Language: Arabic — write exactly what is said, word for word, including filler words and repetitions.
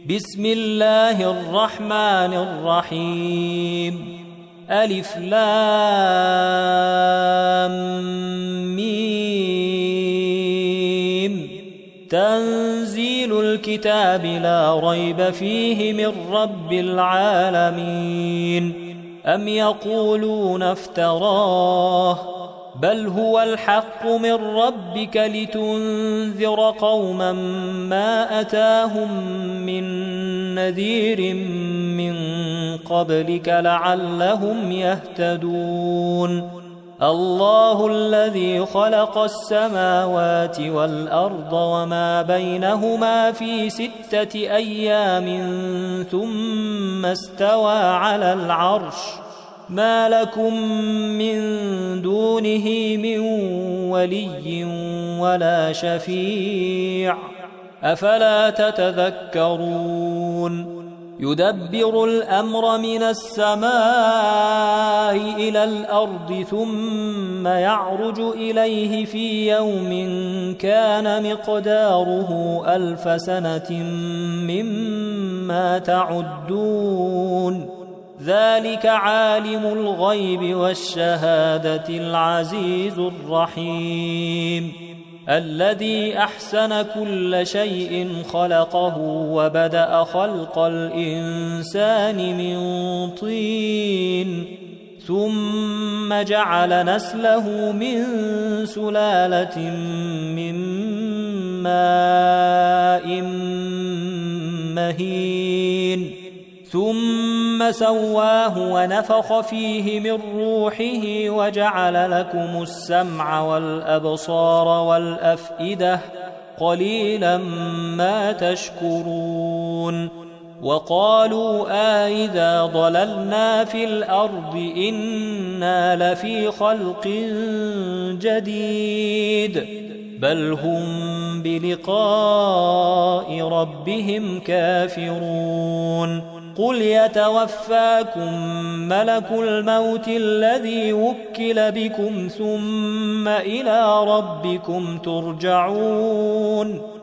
بسم الله الرحمن الرحيم ألف لام ميم تنزيل الكتاب لا ريب فيه من رب العالمين أم يقولون افتراه بل هو الحق من ربك لتنذر قوما ما أتاهم من نذير من قبلك لعلهم يهتدون الله الذي خلق السماوات والأرض وما بينهما في ستة أيام ثم استوى على العرش ما لكم من دونه من ولي ولا شفيع أفلا تتذكرون يدبر الأمر من السماء إلى الأرض ثم يعرج إليه في يوم كان مقداره ألف سنة مما تعدون ذلك عالم الغيب والشهادة العزيز الرحيم الذي أحسن كل شيء خلقه وبدأ خلق الإنسان من طين ثم جعل نسله من سلالة من ماء مهين ثم سواه ونفخ فيه من روحه وجعل لكم السمع والأبصار والأفئدة قليلا ما تشكرون وقالوا آئذا ضللنا في الأرض إنا لفي خلق جديد بل هم بلقاء ربهم كافرون قل يتوفاكم ملك الموت الذي وكل بكم ثم إلى ربكم ترجعون